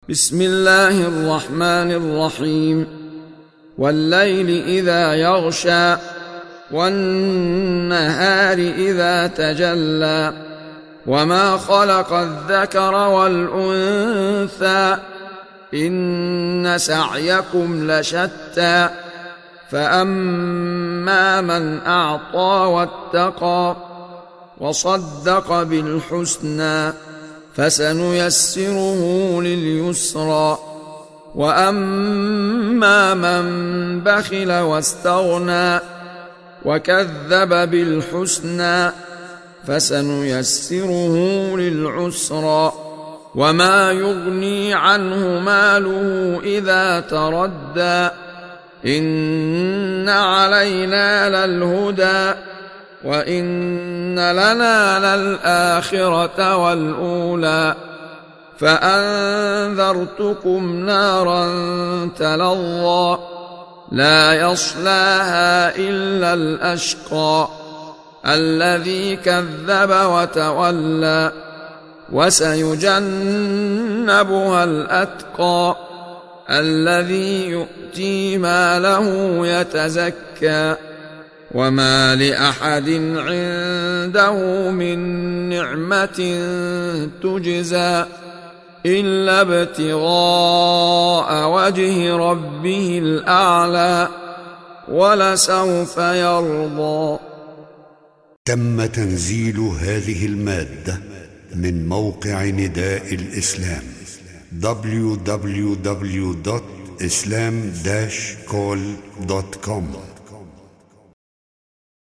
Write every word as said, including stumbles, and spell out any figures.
بسم الله الرحمن الرحيم. والليل إذا يغشى والنهار إذا تجلى وما خلق الذكر والأنثى إن سعيكم لشتى فأما من أعطى واتقى وصدق بالحسنى فسنيسره لليسرى وأما من بخل واستغنى وكذب بالحسنى فسنيسره للعسرى وما يغني عنه ماله إذا تردى إن علينا للهدى وإن لنا للآخرة والأولى فأنذرتكم نارا تلظى لا يصلاها إلا الأشقى الذي كذب وتولى وسيجنبها الأتقى الذي يؤتي ماله يتزكى وما لأحد عنده من نعمة تجزى إلا ابتغاء وجه ربه الأعلى ولسوف يرضى. تم تنزيل هذه المادة من موقع نداء الإسلام دبليو دبليو دبليو دوت إسلام داش كول دوت كوم.